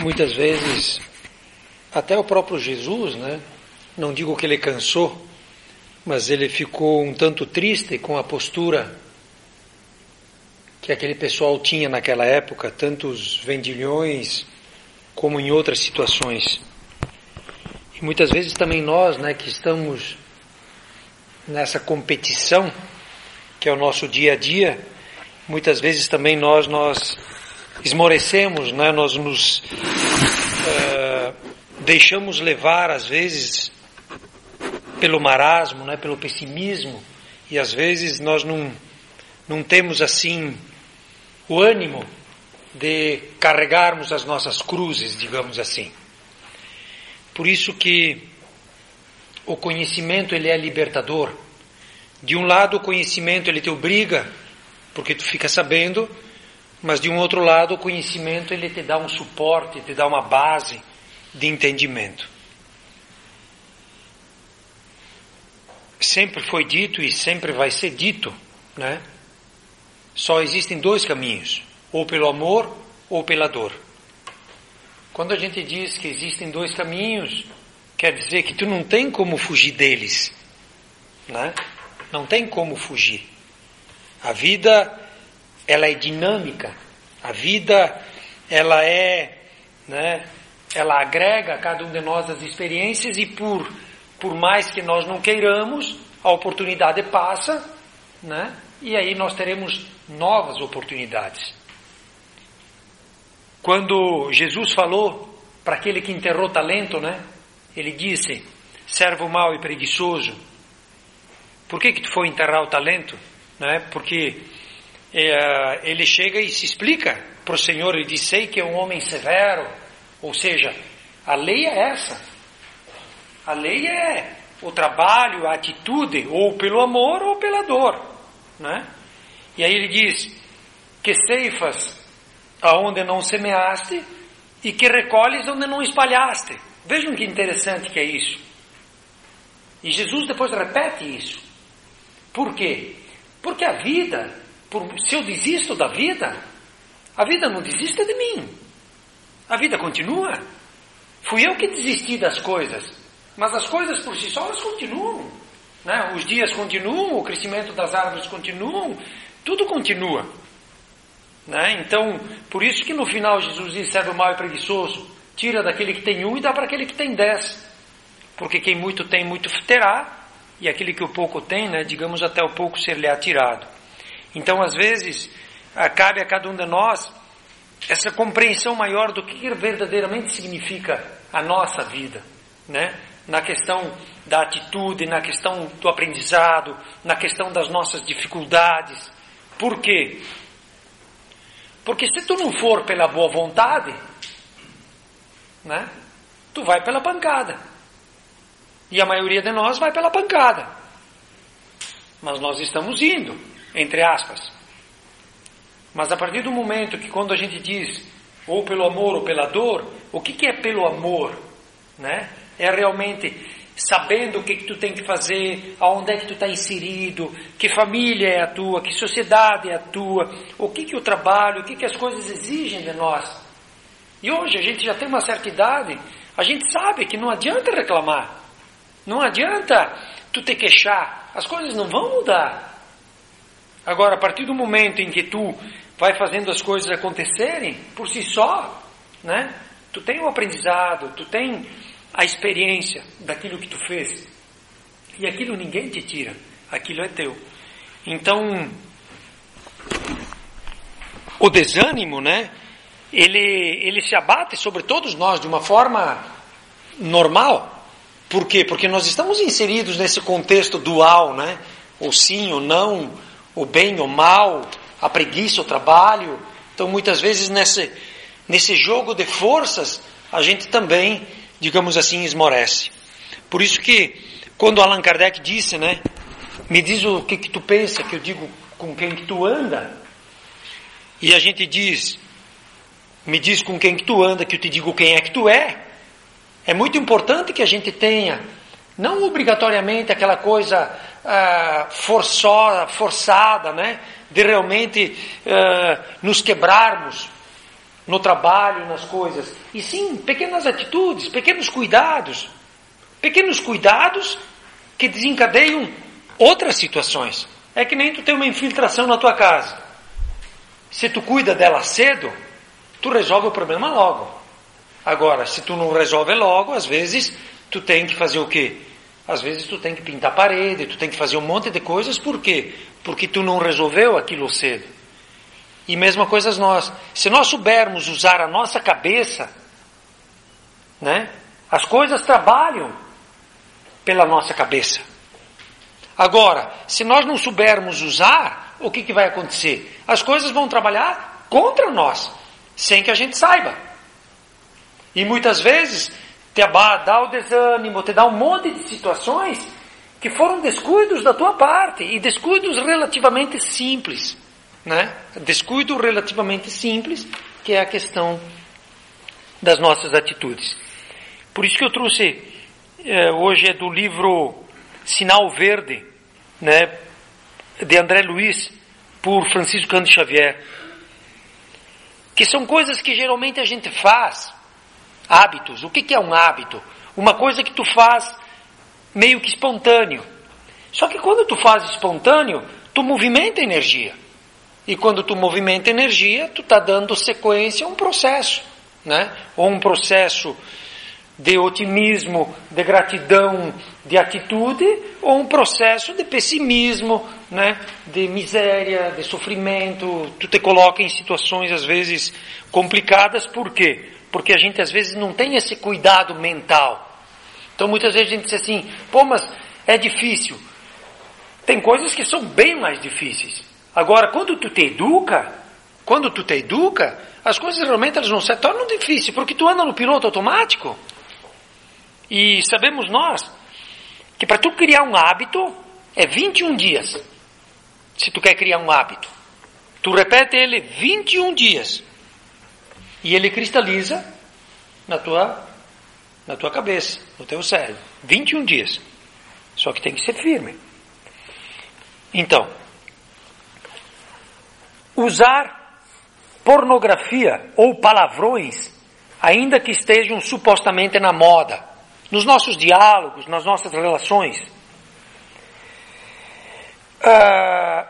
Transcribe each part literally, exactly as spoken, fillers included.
Muitas vezes, até o próprio Jesus, né? Não digo que ele cansou, mas ele ficou um tanto triste com a postura que aquele pessoal tinha naquela época, tanto os vendilhões como em outras situações. E muitas vezes também nós, né, que estamos nessa competição, que é o nosso dia a dia, muitas vezes também nós, nós esmorecemos, né, nós nos uh, deixamos levar, às vezes, pelo marasmo, né, pelo pessimismo, e às vezes nós não, não temos assim o ânimo de carregarmos as nossas cruzes, digamos assim. Por isso que o conhecimento ele é libertador. De um lado o conhecimento ele te obriga, porque tu fica sabendo, mas de um outro lado o conhecimento ele te dá um suporte, te dá uma base de entendimento. Sempre foi dito e sempre vai ser dito, né? Só existem dois caminhos, ou pelo amor ou pela dor. Quando a gente diz que existem dois caminhos, quer dizer que tu não tem como fugir deles, né? Não tem como fugir. A vida, ela é dinâmica. A vida, ela é, né? Ela agrega a cada um de nós as experiências e por, por mais que nós não queiramos, a oportunidade passa, né? E aí nós teremos novas oportunidades. Quando Jesus falou para aquele que enterrou talento, né? Ele disse, servo mau e preguiçoso, por que que tu foi enterrar o talento? Né? Porque é, ele chega e se explica para o Senhor, ele diz, sei que é um homem severo, ou seja, a lei é essa. A lei é o trabalho, a atitude, ou pelo amor ou pela dor. Né? E aí ele diz, que ceifas aonde não semeaste e que recolhes onde não espalhaste. Vejam que interessante que é isso. E Jesus depois repete isso. Por quê? Porque a vida, por, se eu desisto da vida, a vida não desiste de mim. A vida continua. Fui eu que desisti das coisas, mas as coisas por si só elas continuam. Né? Os dias continuam, o crescimento das árvores continuam, tudo continua. Né? Então, por isso que no final Jesus diz, servo mau e preguiçoso, tira daquele que tem um e dá para aquele que tem dez. Porque quem muito tem, muito terá, e aquele que o pouco tem, né, digamos, até o pouco ser-lhe atirado. Então, às vezes, cabe a cada um de nós essa compreensão maior do que verdadeiramente significa a nossa vida, né? Na questão da atitude, na questão do aprendizado, na questão das nossas dificuldades. Por quê? Porque se tu não for pela boa vontade, né, tu vai pela pancada. E a maioria de nós vai pela pancada. Mas nós estamos indo, entre aspas. Mas a partir do momento que quando a gente diz, ou pelo amor ou pela dor, o que, que é pelo amor? Né? É realmente sabendo o que, que tu tem que fazer, aonde é que tu está inserido, que família é a tua, que sociedade é a tua, o que, que o trabalho, o que, que as coisas exigem de nós. E hoje a gente já tem uma certa idade, a gente sabe que não adianta reclamar, não adianta tu te queixar, as coisas não vão mudar. Agora, a partir do momento em que tu vai fazendo as coisas acontecerem, por si só, né? Tu tem o aprendizado, tu tem a experiência daquilo que tu fez. E aquilo ninguém te tira, aquilo é teu. Então, o desânimo, né? Ele, ele se abate sobre todos nós de uma forma normal. Por quê? Porque nós estamos inseridos nesse contexto dual, né? O sim, o não, o bem, o mal, a preguiça, o trabalho. Então, muitas vezes, nesse, nesse jogo de forças, a gente também, digamos assim, esmorece. Por isso que, quando Allan Kardec disse, né? Me diz o que, que tu pensa, que eu digo com quem que tu anda. E a gente diz, me diz com quem que tu anda, que eu te digo quem é que tu é. É muito importante que a gente tenha, não obrigatoriamente aquela coisa ah, forçosa, forçada, né? De realmente ah, nos quebrarmos no trabalho, nas coisas. E sim, pequenas atitudes, pequenos cuidados. Pequenos cuidados que desencadeiam outras situações. É que nem tu tem uma infiltração na tua casa. Se tu cuida dela cedo, tu resolve o problema logo. Agora, se tu não resolve logo, às vezes tu tem que fazer o quê? Às vezes tu tem que pintar a parede, tu tem que fazer um monte de coisas. Por quê? Porque tu não resolveu aquilo cedo. E mesma coisa nós. Se nós soubermos usar a nossa cabeça, né? As coisas trabalham pela nossa cabeça. Agora, se nós não soubermos usar, o que, que vai acontecer? As coisas vão trabalhar contra nós, sem que a gente saiba. E muitas vezes te dá o desânimo, te dá um monte de situações que foram descuidos da tua parte, e descuidos relativamente simples, né? Descuido relativamente simples, que é a questão das nossas atitudes. Por isso que eu trouxe, eh, hoje é do livro Sinal Verde, né, de André Luiz, por Francisco Cândido Xavier, que são coisas que geralmente a gente faz, hábitos. O que, que é um hábito? Uma coisa que tu faz meio que espontâneo. Só que quando tu faz espontâneo, tu movimenta energia. E quando tu movimenta energia, tu está dando sequência a um processo, né? Ou um processo de otimismo, de gratidão, de atitude, ou um processo de pessimismo, né? De miséria, de sofrimento. Tu te coloca em situações às vezes complicadas. Por quê? Porque a gente às vezes não tem esse cuidado mental. Então muitas vezes a gente diz assim, pô, mas é difícil. Tem coisas que são bem mais difíceis. Agora, quando tu te educa, quando tu te educa, as coisas realmente elas não se tornam difíceis, porque tu anda no piloto automático. E sabemos nós que para tu criar um hábito é vinte e um dias. Se tu quer criar um hábito, tu repete ele vinte e um dias. E ele cristaliza na tua, na tua cabeça, no teu cérebro. vinte e um dias. Só que tem que ser firme. Então, usar pornografia ou palavrões, ainda que estejam supostamente na moda, nos nossos diálogos, nas nossas relações. Uh,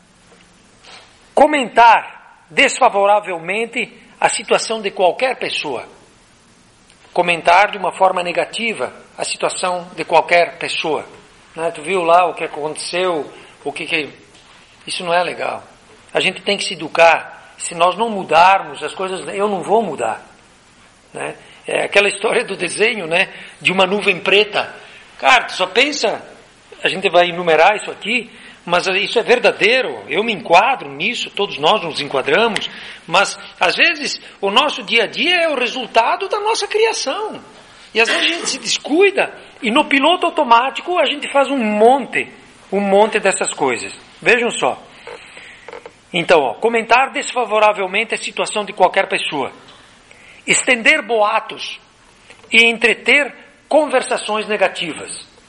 comentar desfavoravelmente a situação de qualquer pessoa. Comentar de uma forma negativa a situação de qualquer pessoa. Né? Tu viu lá o que aconteceu, o que que... Isso não é legal. A gente tem que se educar. Se nós não mudarmos, as coisas... Eu não vou mudar. Né? É aquela história do desenho, né? De uma nuvem preta. Cara, tu só pensa... A gente vai enumerar isso aqui... Mas isso é verdadeiro, eu me enquadro nisso, todos nós nos enquadramos, mas às vezes o nosso dia a dia é o resultado da nossa criação. E às vezes a gente se descuida e no piloto automático a gente faz um monte, um monte dessas coisas. Vejam só. Então, ó, comentar desfavoravelmente a situação de qualquer pessoa. Estender boatos e entreter conversações negativas.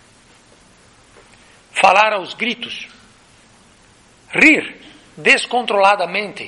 Falar aos gritos. Rir descontroladamente,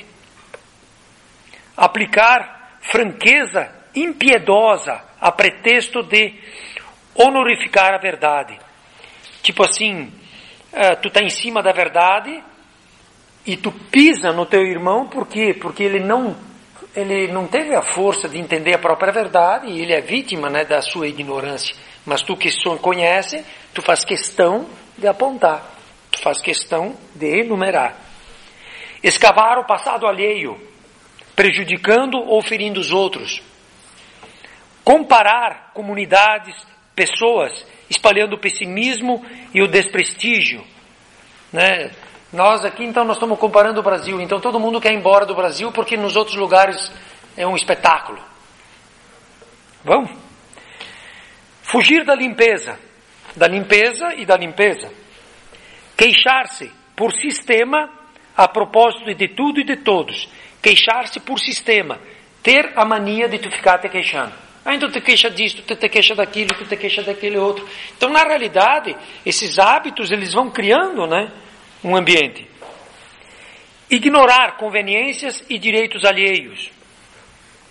aplicar franqueza impiedosa a pretexto de honorificar a verdade. Tipo assim, uh, tu está em cima da verdade e tu pisa no teu irmão, por quê? Porque ele não, ele não teve a força de entender a própria verdade e ele é vítima, né, da sua ignorância. Mas tu que conhece, tu faz questão de apontar. Faz questão de enumerar. Escavar o passado alheio, prejudicando ou ferindo os outros. Comparar comunidades, pessoas, espalhando o pessimismo e o desprestígio. Né? Nós aqui, então, nós estamos comparando o Brasil. Então, todo mundo quer ir embora do Brasil porque nos outros lugares é um espetáculo. Vamos? Fugir da limpeza. Da limpeza e da limpeza. Queixar-se por sistema a propósito de tudo e de todos. Queixar-se por sistema. Ter a mania de tu ficar te queixando. Ah, então tu te queixa disso, tu te queixa daquilo, tu te queixa daquele outro. Então, na realidade, esses hábitos, eles vão criando, né, um ambiente. Ignorar conveniências e direitos alheios.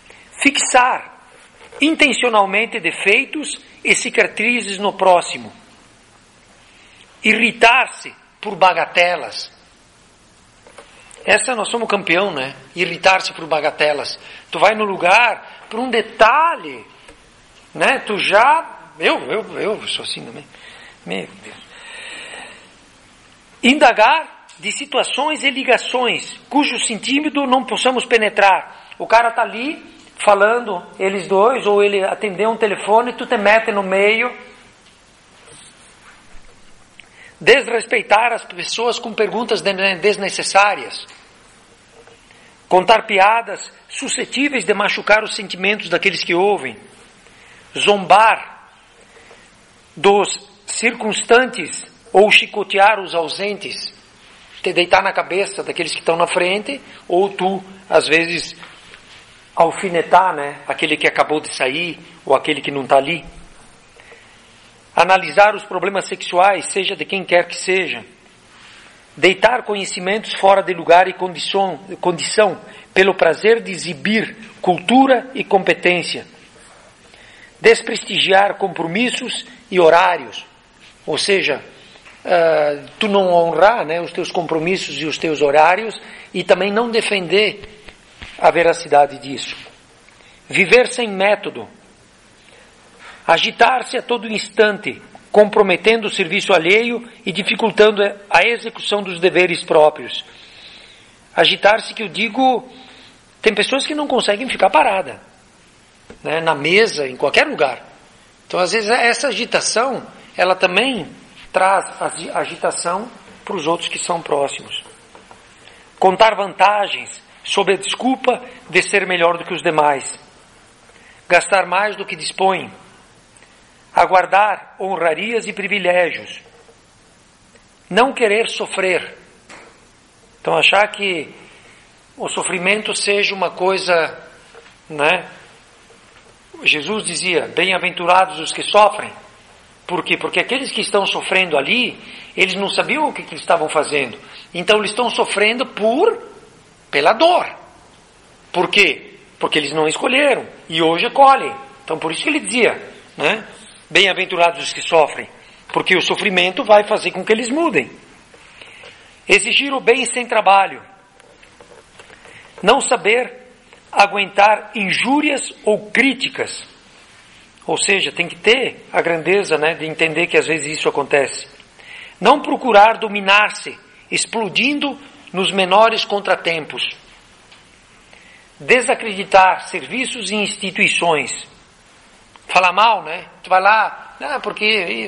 Fixar intencionalmente defeitos e cicatrizes no próximo. Irritar-se por bagatelas. Essa nós somos campeão, né? Irritar-se por bagatelas. Tu vai no lugar, por um detalhe, né? Tu já... Eu, eu, eu sou assim também. Meu Deus. Indagar de situações e ligações cujo sentido não possamos penetrar. O cara está ali falando, eles dois, ou ele atendeu um telefone e tu te mete no meio. Desrespeitar as pessoas com perguntas desnecessárias. Contar piadas suscetíveis de machucar os sentimentos daqueles que ouvem. Zombar dos circunstantes ou chicotear os ausentes. Te deitar na cabeça daqueles que estão na frente, ou tu, às vezes, alfinetar, né, aquele que acabou de sair ou aquele que não está ali. Analisar os problemas sexuais, seja de quem quer que seja. Deitar conhecimentos fora de lugar e condição, condição pelo prazer de exibir cultura e competência. Desprestigiar compromissos e horários. Ou seja, uh, tu não honrar, né, os teus compromissos e os teus horários e também não defender a veracidade disso. Viver sem método. Agitar-se a todo instante, comprometendo o serviço alheio e dificultando a execução dos deveres próprios. Agitar-se, que eu digo, tem pessoas que não conseguem ficar parada, né, na mesa, em qualquer lugar. Então, às vezes, essa agitação, ela também traz agitação para os outros que são próximos. Contar vantagens sob a desculpa de ser melhor do que os demais. Gastar mais do que dispõe. Aguardar honrarias e privilégios. Não querer sofrer. Então, achar que o sofrimento seja uma coisa, né? Jesus dizia, bem-aventurados os que sofrem. Por quê? Porque aqueles que estão sofrendo ali, eles não sabiam o que, que eles estavam fazendo. Então, eles estão sofrendo por, pela dor. Por quê? Porque eles não escolheram. E hoje colhem. Então, por isso que ele dizia, né? Bem-aventurados os que sofrem, porque o sofrimento vai fazer com que eles mudem. Exigir o bem sem trabalho. Não saber aguentar injúrias ou críticas. Ou seja, tem que ter a grandeza, né, de entender que às vezes isso acontece. Não procurar dominar-se, explodindo nos menores contratempos. Desacreditar serviços e instituições. Falar mal, né? Tu vai lá, ah, porque...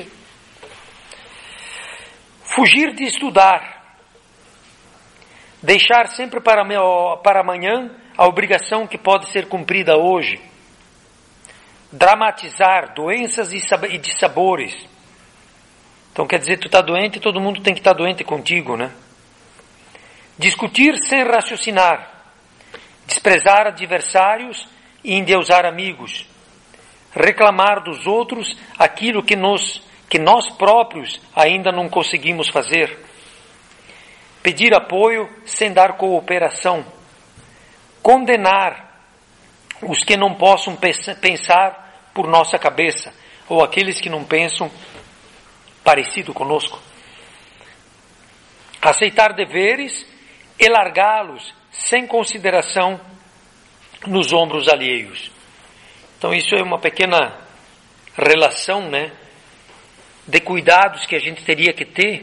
Fugir de estudar. Deixar sempre para, para amanhã a obrigação que pode ser cumprida hoje. Dramatizar doenças e dissabores. Então quer dizer, tu está doente e todo mundo tem que estar doente contigo, né? Discutir sem raciocinar. Desprezar adversários e endeusar amigos. Reclamar dos outros aquilo que, nos, que nós próprios ainda não conseguimos fazer. Pedir apoio sem dar cooperação. Condenar os que não possam pensar por nossa cabeça, ou aqueles que não pensam parecido conosco. Aceitar deveres e largá-los sem consideração nos ombros alheios. Então isso é uma pequena relação, né, de cuidados que a gente teria que ter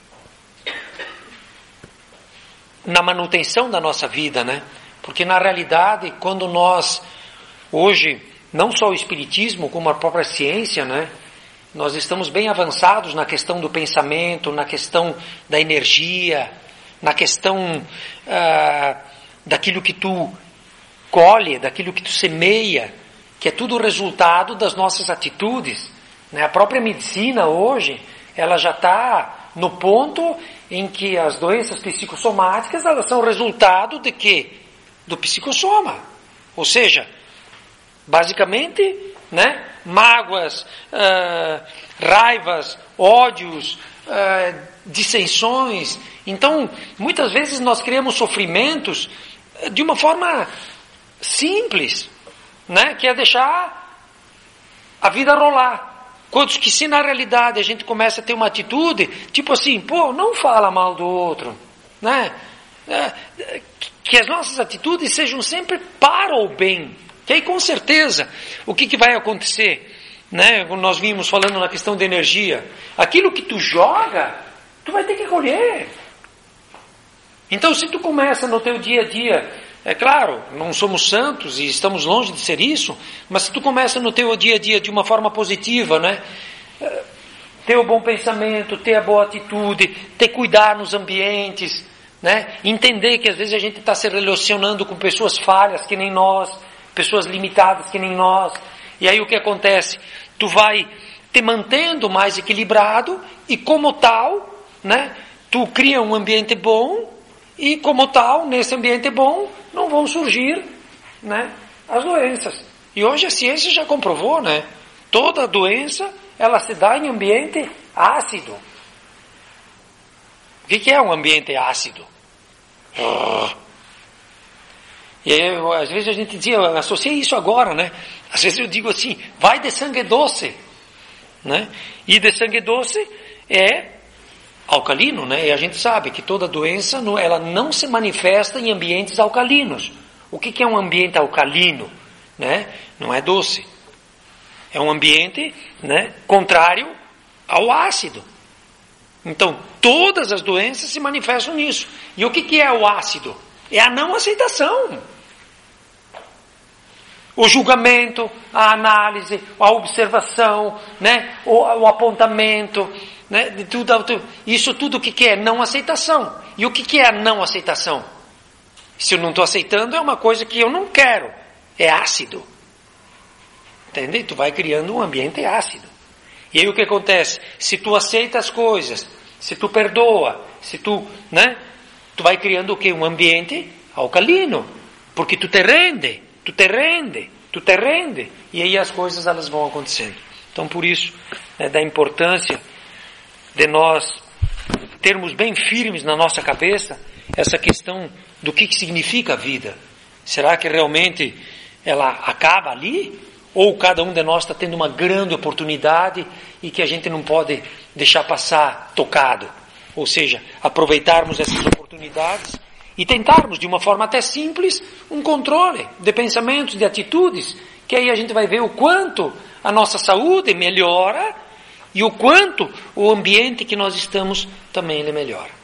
na manutenção da nossa vida, né? Porque na realidade, quando nós, hoje, não só o Espiritismo, como a própria ciência, né? Nós estamos bem avançados na questão do pensamento, na questão da energia, na questão ah, daquilo que tu colhe, daquilo que tu semeia, que é tudo resultado das nossas atitudes, né? A própria medicina hoje, ela já está no ponto em que as doenças psicossomáticas, elas são resultado de quê? Do psicossoma. Ou seja, basicamente, né, mágoas, uh, raivas, ódios, uh, dissensões. Então, muitas vezes nós criamos sofrimentos de uma forma simples, né? Que é deixar a vida rolar. Quantos que se na realidade a gente começa a ter uma atitude, tipo assim, pô, não fala mal do outro, né? É, que as nossas atitudes sejam sempre para o bem. Que aí com certeza, o que, que vai acontecer? Né? Nós vimos falando na questão da energia. Aquilo que tu joga, tu vai ter que colher. Então se tu começa no teu dia a dia, é claro, não somos santos e estamos longe de ser isso, mas se tu começa no teu dia a dia de uma forma positiva, né? Ter o bom pensamento, ter a boa atitude, ter cuidar nos ambientes, né? Entender que às vezes a gente está se relacionando com pessoas falhas que nem nós, pessoas limitadas que nem nós, e aí o que acontece? Tu vai te mantendo mais equilibrado e como tal, né? Tu cria um ambiente bom e como tal, nesse ambiente bom, não vão surgir, né, as doenças. E hoje a ciência já comprovou, né? Toda doença, ela se dá em ambiente ácido. O que é um ambiente ácido? E aí, às vezes a gente dizia, eu associei isso agora, né? Às vezes eu digo assim, vai de sangue doce, né? E de sangue doce é alcalino, né? E a gente sabe que toda doença, ela não se manifesta em ambientes alcalinos. O que é um ambiente alcalino? Né? Não é doce. É um ambiente, né, contrário ao ácido. Então, todas as doenças se manifestam nisso. E o que é o ácido? É a não aceitação. O julgamento, a análise, a observação, né, o, o apontamento, né, de tudo, isso tudo o que é? Não aceitação. E o que é a não aceitação? Se eu não estou aceitando, é uma coisa que eu não quero. É ácido. Entende? Tu vai criando um ambiente ácido. E aí o que acontece? Se tu aceita as coisas, se tu perdoa, se tu, né, tu vai criando o quê? Um ambiente alcalino. Porque tu te rende, tu te rende, tu te rende. E aí as coisas elas vão acontecendo. Então por isso, né, da importância de nós termos bem firmes na nossa cabeça essa questão do que, que significa a vida. Será que realmente ela acaba ali? Ou cada um de nós está tendo uma grande oportunidade e que a gente não pode deixar passar tocado? Ou seja, aproveitarmos essas oportunidades e tentarmos, de uma forma até simples, um controle de pensamentos, de atitudes, que aí a gente vai ver o quanto a nossa saúde melhora e o quanto o ambiente que nós estamos também ele melhora.